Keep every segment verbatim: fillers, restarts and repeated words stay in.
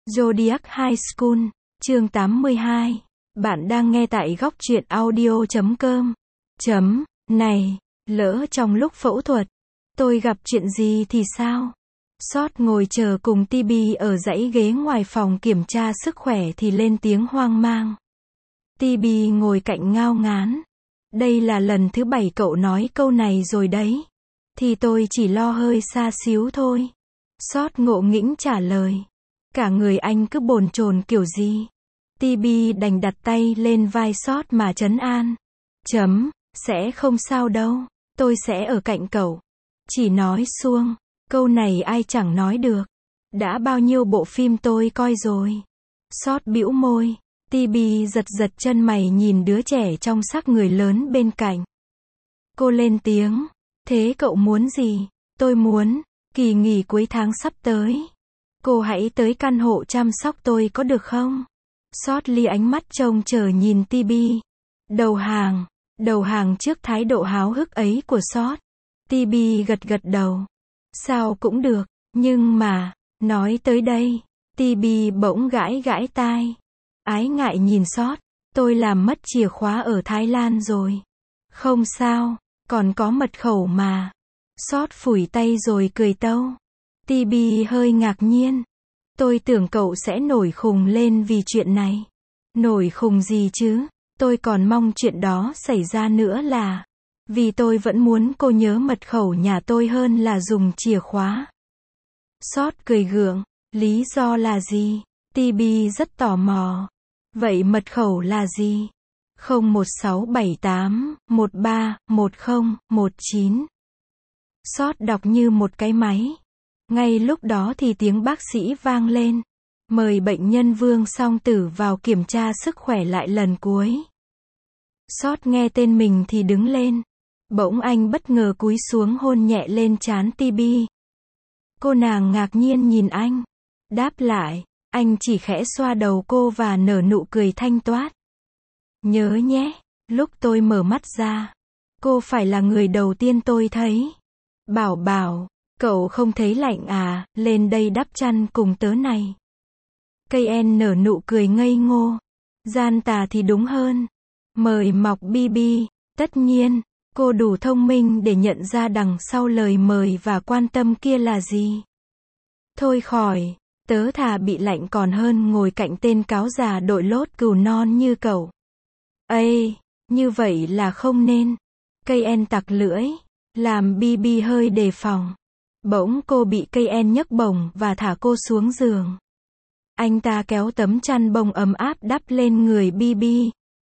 Zodiac High School, chương tám mươi hai. Bạn đang nghe tại góc truyện audio chấm com. Chấm, này, lỡ trong lúc phẫu thuật, tôi gặp chuyện gì thì sao? Sót ngồi chờ cùng tê bê ở dãy ghế ngoài phòng kiểm tra sức khỏe thì lên tiếng hoang mang. tê bê ngồi cạnh ngao ngán. Đây là lần thứ bảy cậu nói câu này rồi đấy. Thì tôi chỉ lo hơi xa xíu thôi. Sót ngộ nghĩnh trả lời. Cả người anh cứ bồn chồn kiểu gì. tê bê đành đặt tay lên vai Sót mà trấn an. Chấm, sẽ không sao đâu. Tôi sẽ ở cạnh cậu. Chỉ nói suông. Câu này ai chẳng nói được. Đã bao nhiêu bộ phim tôi coi rồi. Sót bĩu môi. tê bê giật giật chân mày nhìn đứa trẻ trong xác người lớn bên cạnh. Cô lên tiếng. Thế cậu muốn gì? Tôi muốn, kỳ nghỉ cuối tháng sắp tới. Cô hãy tới căn hộ chăm sóc tôi có được không? Sót lia ánh mắt trông chờ nhìn tê bê. Đầu hàng, đầu hàng trước thái độ háo hức ấy của Sót. tê bê gật gật đầu. Sao cũng được, nhưng mà, nói tới đây, tê bê bỗng gãi gãi tai. Ái ngại nhìn Sót, tôi làm mất chìa khóa ở Thái Lan rồi. Không sao, còn có mật khẩu mà. Sót phủi tay rồi cười tâu. tê bê hơi ngạc nhiên. Tôi tưởng cậu sẽ nổi khùng lên vì chuyện này. Nổi khùng gì chứ, tôi còn mong chuyện đó xảy ra nữa là. Vì tôi vẫn muốn cô nhớ mật khẩu nhà tôi hơn là dùng chìa khóa. Sót cười gượng, lý do là gì? tê bê rất tò mò. Vậy mật khẩu là gì? không một sáu bảy tám một ba một không một chín. Sót đọc như một cái máy. Ngay lúc đó thì tiếng bác sĩ vang lên. Mời bệnh nhân Vương Song Tử vào kiểm tra sức khỏe lại lần cuối. Sót nghe tên mình thì đứng lên. Bỗng anh bất ngờ cúi xuống hôn nhẹ lên trán tê bê. Cô nàng ngạc nhiên nhìn anh. Đáp lại, anh chỉ khẽ xoa đầu cô và nở nụ cười thanh toát. Nhớ nhé, lúc tôi mở mắt ra, cô phải là người đầu tiên tôi thấy. Bảo bảo, cậu không thấy lạnh à, lên đây đắp chăn cùng tớ này. Cây en nở nụ cười ngây ngô. Gian tà thì đúng hơn. Mời mọc bê bê, tất nhiên, cô đủ thông minh để nhận ra đằng sau lời mời và quan tâm kia là gì. Thôi khỏi, tớ thà bị lạnh còn hơn ngồi cạnh tên cáo già đội lốt cừu non như cậu. Ây, như vậy là không nên. Cây en tặc lưỡi, làm bê bê hơi đề phòng. Bỗng cô bị cây en nhấc bổng và thả cô xuống giường. Anh ta kéo tấm chăn bông ấm áp đắp lên người bê bê.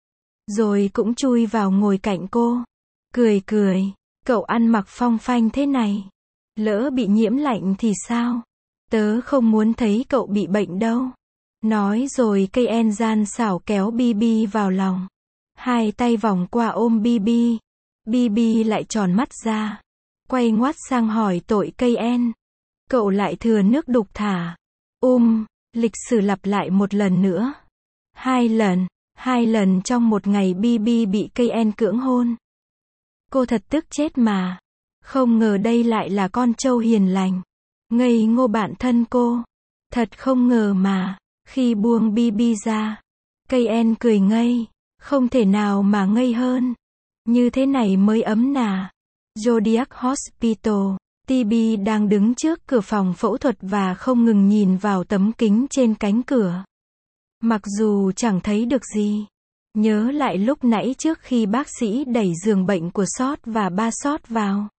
Rồi cũng chui vào ngồi cạnh cô. Cười cười, cậu ăn mặc phong phanh thế này. Lỡ bị nhiễm lạnh thì sao? Tớ không muốn thấy cậu bị bệnh đâu. Nói rồi cây en gian xảo kéo bê bê vào lòng. Hai tay vòng qua ôm bê bê. bê bê lại tròn mắt ra. Quay ngoắt sang hỏi tội cây en. Cậu lại thừa nước đục thả. Um, lịch sử lặp lại một lần nữa. Hai lần, hai lần trong một ngày bê bê bị cây en cưỡng hôn. Cô thật tức chết mà. Không ngờ đây lại là con trâu hiền lành. Ngây ngô bạn thân cô. Thật không ngờ mà. Khi buông bê bê ra, cây en cười ngây. Không thể nào mà ngây hơn. Như thế này mới ấm nà. Zodiac Hospital, tê bê đang đứng trước cửa phòng phẫu thuật và không ngừng nhìn vào tấm kính trên cánh cửa. Mặc dù chẳng thấy được gì. Nhớ lại lúc nãy trước khi bác sĩ đẩy giường bệnh của Sót và ba Sót vào.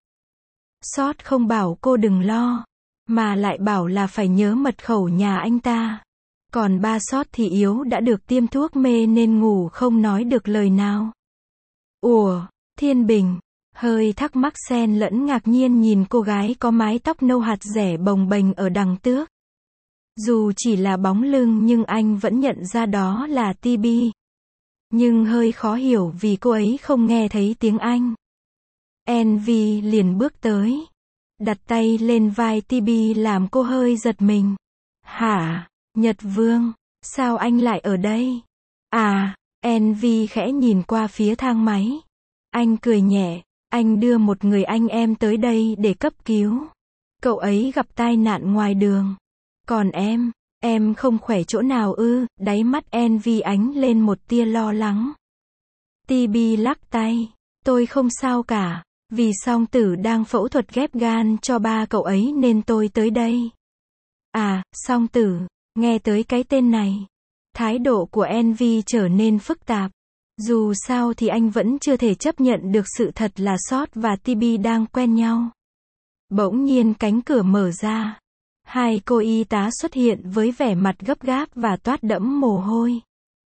Sót không bảo cô đừng lo, mà lại bảo là phải nhớ mật khẩu nhà anh ta. Còn ba Sót thì yếu đã được tiêm thuốc mê nên ngủ không nói được lời nào. Ủa, Thiên Bình, hơi thắc mắc xen lẫn ngạc nhiên nhìn cô gái có mái tóc nâu hạt rẻ bồng bềnh ở đằng tước. Dù chỉ là bóng lưng nhưng anh vẫn nhận ra đó là tê bê. Nhưng hơi khó hiểu vì cô ấy không nghe thấy tiếng Anh. en vê liền bước tới. Đặt tay lên vai tê bê làm cô hơi giật mình. Hả, Nhật Vương, sao anh lại ở đây? À, en vê khẽ nhìn qua phía thang máy. Anh cười nhẹ, anh đưa một người anh em tới đây để cấp cứu. Cậu ấy gặp tai nạn ngoài đường. Còn em, Em không khỏe chỗ nào ư? Đáy mắt Envy ánh lên một tia lo lắng. Tibi lắc tay. Tôi không sao cả. Vì song tử đang phẫu thuật ghép gan cho ba cậu ấy nên tôi tới đây. À, song tử. Nghe tới cái tên này. Thái độ của Envy trở nên phức tạp. Dù sao thì anh vẫn chưa thể chấp nhận được sự thật là Sót và Tibi đang quen nhau. Bỗng nhiên cánh cửa mở ra. Hai cô y tá xuất hiện với vẻ mặt gấp gáp và toát đẫm mồ hôi.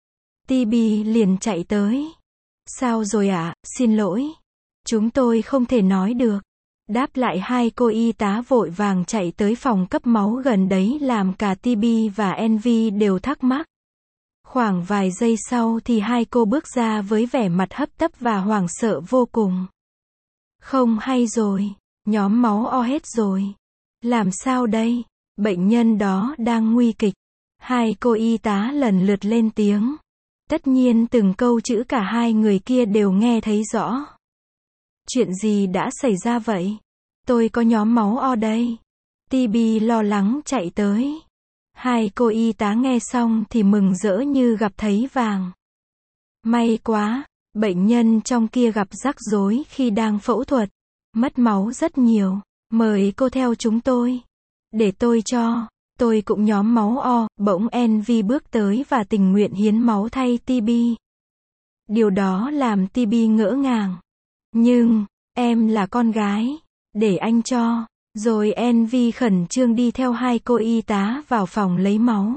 Tibi liền chạy tới. Sao rồi ạ? À? Xin lỗi. Chúng tôi không thể nói được. Đáp lại hai cô y tá vội vàng chạy tới phòng cấp máu gần đấy làm cả Tibi và Envy đều thắc mắc. Khoảng vài giây sau thì hai cô bước ra với vẻ mặt hấp tấp và hoảng sợ vô cùng. Không hay rồi. Nhóm máu o hết rồi. Làm sao đây? Bệnh nhân đó đang nguy kịch. Hai cô y tá lần lượt lên tiếng. Tất nhiên từng câu chữ cả hai người kia đều nghe thấy rõ. Chuyện gì đã xảy ra vậy? Tôi có nhóm máu O đây. Tibi lo lắng chạy tới. Hai cô y tá nghe xong thì mừng rỡ như gặp thấy vàng. May quá, bệnh nhân trong kia gặp rắc rối khi đang phẫu thuật. Mất máu rất nhiều. Mời cô theo chúng tôi. Để tôi cho. Tôi cũng nhóm máu O. Bỗng Envy bước tới và tình nguyện hiến máu thay Tibi. Điều đó làm Tibi ngỡ ngàng. Nhưng, em là con gái. Để anh cho. Rồi Envy khẩn trương đi theo hai cô y tá vào phòng lấy máu.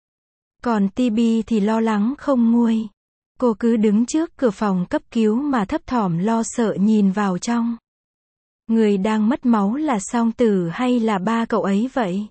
Còn Tibi thì lo lắng không nguôi. Cô cứ đứng trước cửa phòng cấp cứu mà thấp thỏm lo sợ nhìn vào trong. Người đang mất máu là song tử hay là ba cậu ấy vậy?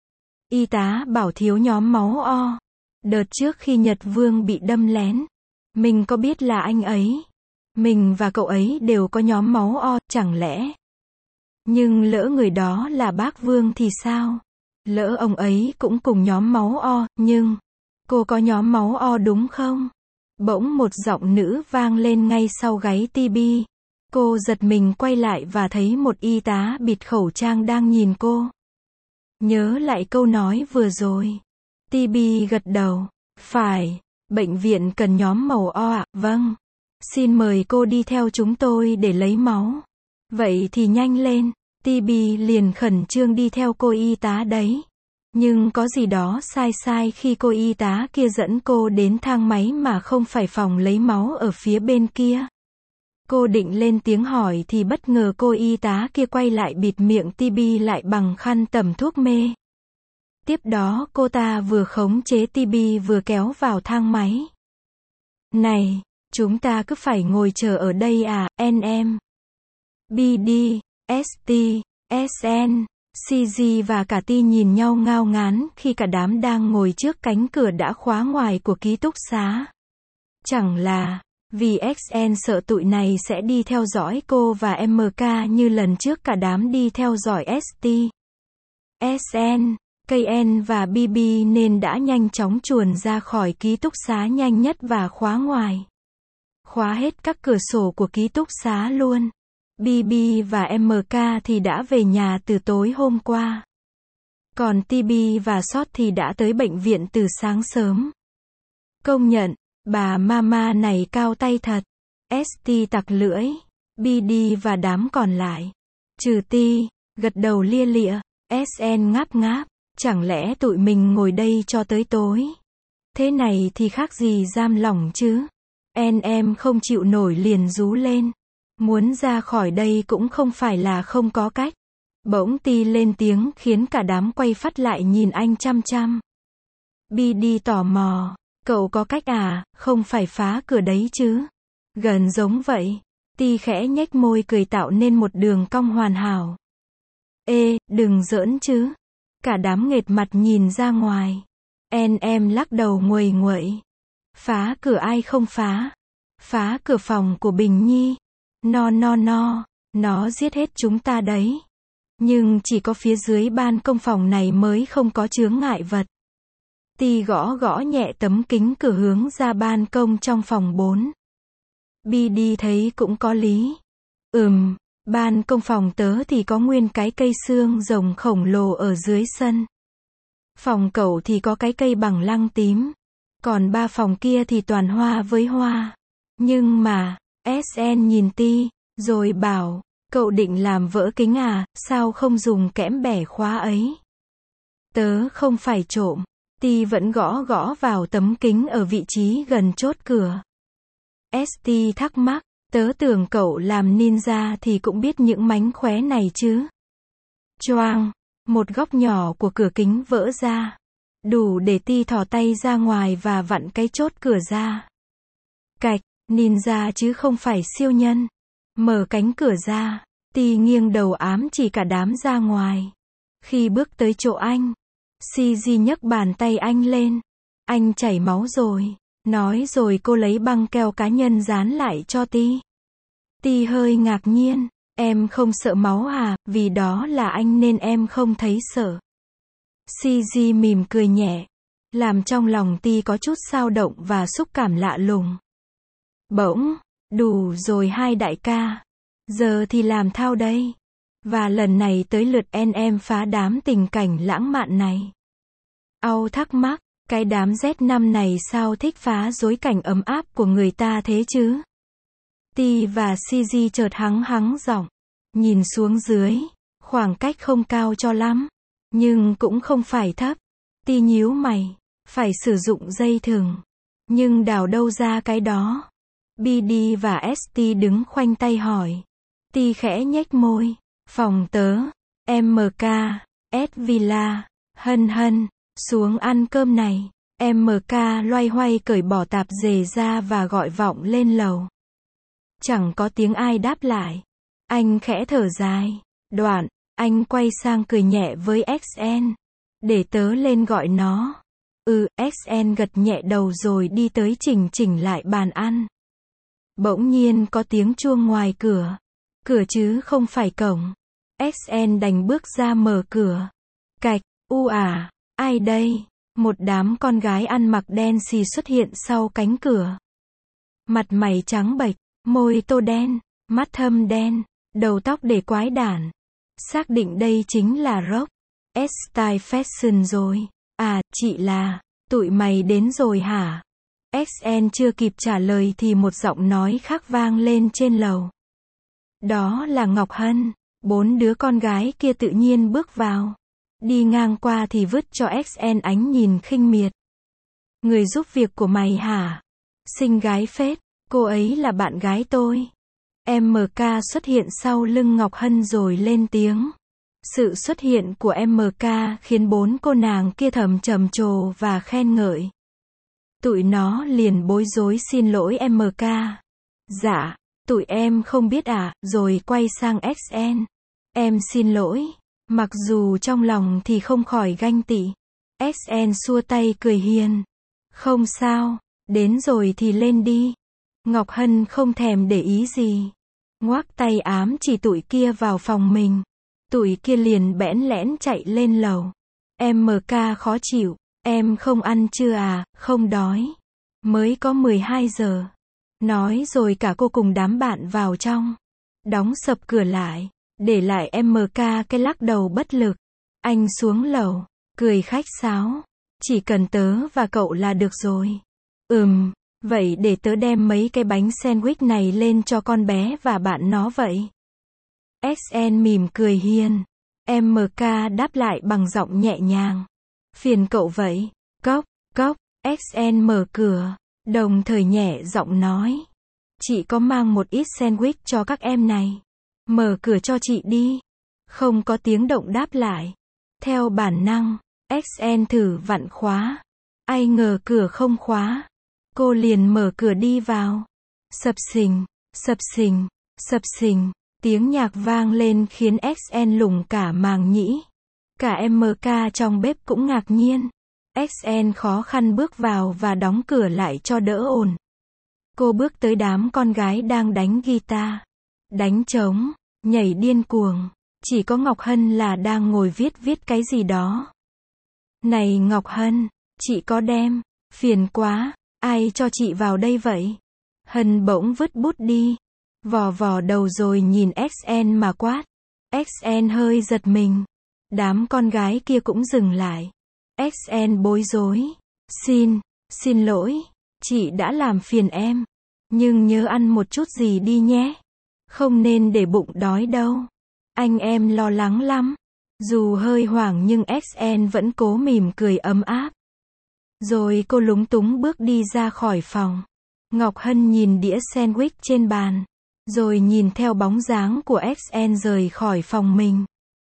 Y tá bảo thiếu nhóm máu O. Đợt trước khi Nhật Vương bị đâm lén, mình có biết là anh ấy. Mình và cậu ấy đều có nhóm máu O, chẳng lẽ? Nhưng lỡ người đó là bác Vương thì sao? Lỡ ông ấy cũng cùng nhóm máu O, nhưng cô có nhóm máu O đúng không? Bỗng một giọng nữ vang lên ngay sau gáy Tibi. Cô giật mình quay lại và thấy một y tá bịt khẩu trang đang nhìn cô. Nhớ lại câu nói vừa rồi. Tibi gật đầu. Phải, bệnh viện cần nhóm màu O ạ. Vâng. Xin mời cô đi theo chúng tôi để lấy máu. Vậy thì nhanh lên. Tibi liền khẩn trương đi theo cô y tá đấy. Nhưng có gì đó sai sai khi cô y tá kia dẫn cô đến thang máy mà không phải phòng lấy máu ở phía bên kia. Cô định lên tiếng hỏi thì bất ngờ cô y tá kia quay lại bịt miệng Tibi lại bằng khăn tẩm thuốc mê. Tiếp đó cô ta vừa khống chế Tibi vừa kéo vào thang máy. Này, chúng ta cứ phải ngồi chờ ở đây à, en em. bê đê, ét tê, ét en, xê giê và cả Ti nhìn nhau ngao ngán khi cả đám đang ngồi trước cánh cửa đã khóa ngoài của ký túc xá. Chẳng là vì ích en sợ tụi này sẽ đi theo dõi cô và em ca như lần trước cả đám đi theo dõi ét tê, ét en, ca en và bê bê nên đã nhanh chóng chuồn ra khỏi ký túc xá nhanh nhất và khóa ngoài. Khóa hết các cửa sổ của ký túc xá luôn. bê bê và em ca thì đã về nhà từ tối hôm qua. Còn Tibi và Sót thì đã tới bệnh viện từ sáng sớm. Công nhận, bà mama này cao tay thật. ét tê tặc lưỡi. bê đê và đám còn lại. Trừ Ti, gật đầu lia lịa. ét en ngáp ngáp. Chẳng lẽ tụi mình ngồi đây cho tới tối? Thế này thì khác gì giam lỏng chứ? En em không chịu nổi liền rú lên. Muốn ra khỏi đây cũng không phải là không có cách. Bỗng Ti lên tiếng khiến cả đám quay phát lại nhìn anh chăm chăm. bê đê tò mò. Cậu có cách à, không phải phá cửa đấy chứ? Gần giống vậy. Ti khẽ nhếch môi cười tạo nên một đường cong hoàn hảo. Ê, đừng giỡn chứ. Cả đám nghệt mặt nhìn ra ngoài. En em lắc đầu nguầy nguậy. Phá cửa ai không phá? Phá cửa phòng của Bình Nhi. No no no, nó giết hết chúng ta đấy. Nhưng chỉ có phía dưới ban công phòng này mới không có chướng ngại vật. Ti gõ gõ nhẹ tấm kính cửa hướng ra ban công trong phòng bốn. bê đê thấy cũng có lý. Ừm, ban công phòng tớ thì có nguyên cái cây xương rồng khổng lồ ở dưới sân. Phòng cậu thì có cái cây bằng lăng tím. Còn ba phòng kia thì toàn hoa với hoa. Nhưng mà, ét en nhìn Ti, rồi bảo, cậu định làm vỡ kính à, sao không dùng kẽm bẻ khóa ấy? Tớ không phải trộm. Ti vẫn gõ gõ vào tấm kính ở vị trí gần chốt cửa. ét tê thắc mắc, tớ tưởng cậu làm ninja thì cũng biết những mánh khóe này chứ. Choang, một góc nhỏ của cửa kính vỡ ra. Đủ để Ti thò tay ra ngoài và vặn cái chốt cửa ra. Cạch, ninja chứ không phải siêu nhân. Mở cánh cửa ra, Ti nghiêng đầu ám chỉ cả đám ra ngoài. Khi bước tới chỗ anh, xê giê nhấc bàn tay anh lên. Anh chảy máu rồi. Nói rồi cô lấy băng keo cá nhân dán lại cho Ti. Ti hơi ngạc nhiên. Em không sợ máu à, vì đó là anh nên em không thấy sợ. xê giê mỉm cười nhẹ, làm trong lòng Ti có chút dao động và xúc cảm lạ lùng. Bỗng, đủ rồi hai đại ca. Giờ thì làm thao đây. Và lần này tới lượt en em phá đám tình cảnh lãng mạn này. Au thắc mắc, cái đám Z năm này sao thích phá rối cảnh ấm áp của người ta thế chứ? Ti và xê giê chợt hắng hắng giọng. Nhìn xuống dưới, khoảng cách không cao cho lắm, nhưng cũng không phải thấp. Ti nhíu mày, phải sử dụng dây thừng. Nhưng đào đâu ra cái đó? bê đê và ét tê đứng khoanh tay hỏi. Ti khẽ nhếch môi. Phòng tớ, em ca, S Villa, hân hân, xuống ăn cơm này. em ca loay hoay cởi bỏ tạp dề ra và gọi vọng lên lầu. Chẳng có tiếng ai đáp lại. Anh khẽ thở dài. Đoạn, anh quay sang cười nhẹ với ét en. Để tớ lên gọi nó. Ừ, ét en gật nhẹ đầu rồi đi tới chỉnh chỉnh lại bàn ăn. Bỗng nhiên có tiếng chuông ngoài cửa. Cửa chứ không phải cổng. ét en đành bước ra mở cửa. Cạch, u à, ai đây? Một đám con gái ăn mặc đen xì xuất hiện sau cánh cửa. Mặt mày trắng bệch, môi tô đen, mắt thâm đen, đầu tóc để quái đản. Xác định đây chính là Rock S-Style Fashion rồi. À, chị là, tụi mày đến rồi hả? ét en chưa kịp trả lời thì một giọng nói khác vang lên trên lầu. Đó là Ngọc Hân. Bốn đứa con gái kia tự nhiên bước vào. Đi ngang qua thì vứt cho ét en ánh nhìn khinh miệt. Người giúp việc của mày hả? Xinh gái phết, cô ấy là bạn gái tôi. em ca xuất hiện sau lưng Ngọc Hân rồi lên tiếng. Sự xuất hiện của em ca khiến bốn cô nàng kia thầm trầm trồ và khen ngợi. Tụi nó liền bối rối xin lỗi em ca. Dạ, tụi em không biết à, rồi quay sang ét en. Em xin lỗi. Mặc dù trong lòng thì không khỏi ganh tị. ét en xua tay cười hiền. Không sao, đến rồi thì lên đi. Ngọc Hân không thèm để ý gì. Ngoác tay ám chỉ tụi kia vào phòng mình. Tụi kia liền bẽn lẽn chạy lên lầu. em ca khó chịu. Em không ăn chưa à, không đói. Mới có mười hai giờ. Nói rồi cả cô cùng đám bạn vào trong. Đóng sập cửa lại. Để lại em ca cái lắc đầu bất lực. Anh xuống lầu, cười khách sáo. Chỉ cần tớ và cậu là được rồi. Ừm, vậy để tớ đem mấy cái bánh sandwich này lên cho con bé và bạn nó vậy. ét en mỉm cười hiền. em ca đáp lại bằng giọng nhẹ nhàng. Phiền cậu vậy. Cốc, cốc, ét en mở cửa. Đồng thời nhẹ giọng nói. Chị có mang một ít sandwich cho các em này. Mở cửa cho chị đi. Không có tiếng động đáp lại. Theo bản năng, ét en thử vặn khóa. Ai ngờ cửa không khóa. Cô liền mở cửa đi vào. Sập sình, sập sình, sập sình. Tiếng nhạc vang lên khiến ét en lủng cả màng nhĩ. Cả em ca trong bếp cũng ngạc nhiên. ét en khó khăn bước vào và đóng cửa lại cho đỡ ồn. Cô bước tới đám con gái đang đánh guitar. Đánh trống, nhảy điên cuồng. Chỉ có Ngọc Hân là đang ngồi viết viết cái gì đó. Này Ngọc Hân, chị có đem, phiền quá, ai cho chị vào đây vậy? Hân bỗng vứt bút đi. Vò vò đầu rồi nhìn ét en mà quát. ét en hơi giật mình. Đám con gái kia cũng dừng lại. ét en bối rối. Xin, xin lỗi, chị đã làm phiền em. Nhưng nhớ ăn một chút gì đi nhé. Không nên để bụng đói đâu. Anh em lo lắng lắm. Dù hơi hoảng nhưng ét en vẫn cố mỉm cười ấm áp. Rồi cô lúng túng bước đi ra khỏi phòng. Ngọc Hân nhìn đĩa sandwich trên bàn. Rồi nhìn theo bóng dáng của ét en rời khỏi phòng mình.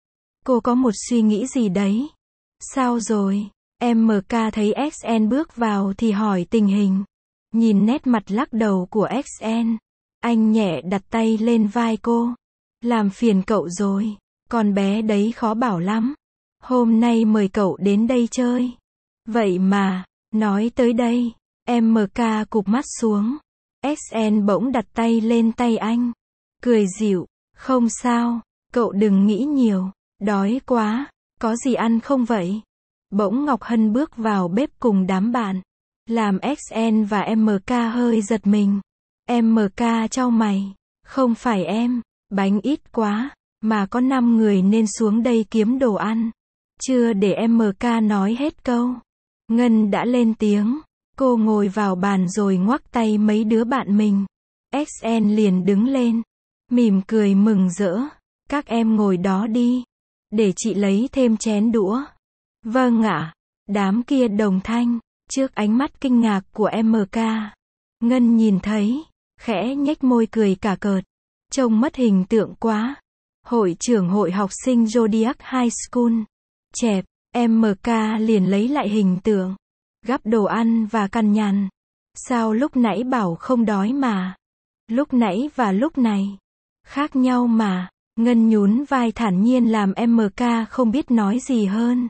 Cô có một suy nghĩ gì đấy. Sao rồi? em ca thấy ét en bước vào thì hỏi tình hình. Nhìn nét mặt lắc đầu của ét en, anh nhẹ đặt tay lên vai cô. Làm phiền cậu rồi, con bé đấy khó bảo lắm. Hôm nay mời cậu đến đây chơi. Vậy mà, nói tới đây, em ca cụp mắt xuống. ét en bỗng đặt tay lên tay anh. Cười dịu, không sao, cậu đừng nghĩ nhiều, đói quá, có gì ăn không vậy? Bỗng Ngọc Hân bước vào bếp cùng đám bạn. Làm ét en và em ca hơi giật mình. em ca chau mày. Không phải em, bánh ít quá, mà có năm người nên xuống đây kiếm đồ ăn. Chưa để em ca nói hết câu. Ngân đã lên tiếng. Cô ngồi vào bàn rồi ngoắc tay mấy đứa bạn mình. ét en liền đứng lên. Mỉm cười mừng rỡ. Các em ngồi đó đi. Để chị lấy thêm chén đũa. Vâng ạ. Đám kia đồng thanh. Trước ánh mắt kinh ngạc của em ca. Ngân nhìn thấy. Khẽ nhếch môi cười cả cợt. Trông mất hình tượng quá. Hội trưởng hội học sinh Zodiac High School. Chẹp. em ca liền lấy lại hình tượng. Gắp đồ ăn và cằn nhằn. Sao lúc nãy bảo không đói mà. Lúc nãy và lúc này. Khác nhau mà. Ngân nhún vai thản nhiên làm em ca không biết nói gì hơn.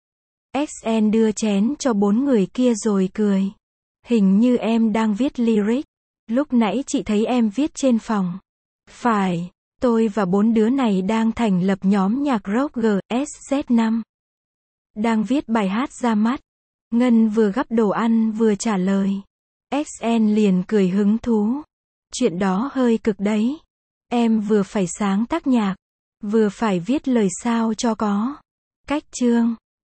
ét en đưa chén cho bốn người kia rồi cười. Hình như em đang viết lyric. Lúc nãy chị thấy em viết trên phòng. Phải, tôi và bốn đứa này đang thành lập nhóm nhạc rock giê ét zét năm. Đang viết bài hát ra mắt. Ngân vừa gắp đồ ăn vừa trả lời. ét en liền cười hứng thú. Chuyện đó hơi cực đấy. Em vừa phải sáng tác nhạc, vừa phải viết lời sao cho có cách chương.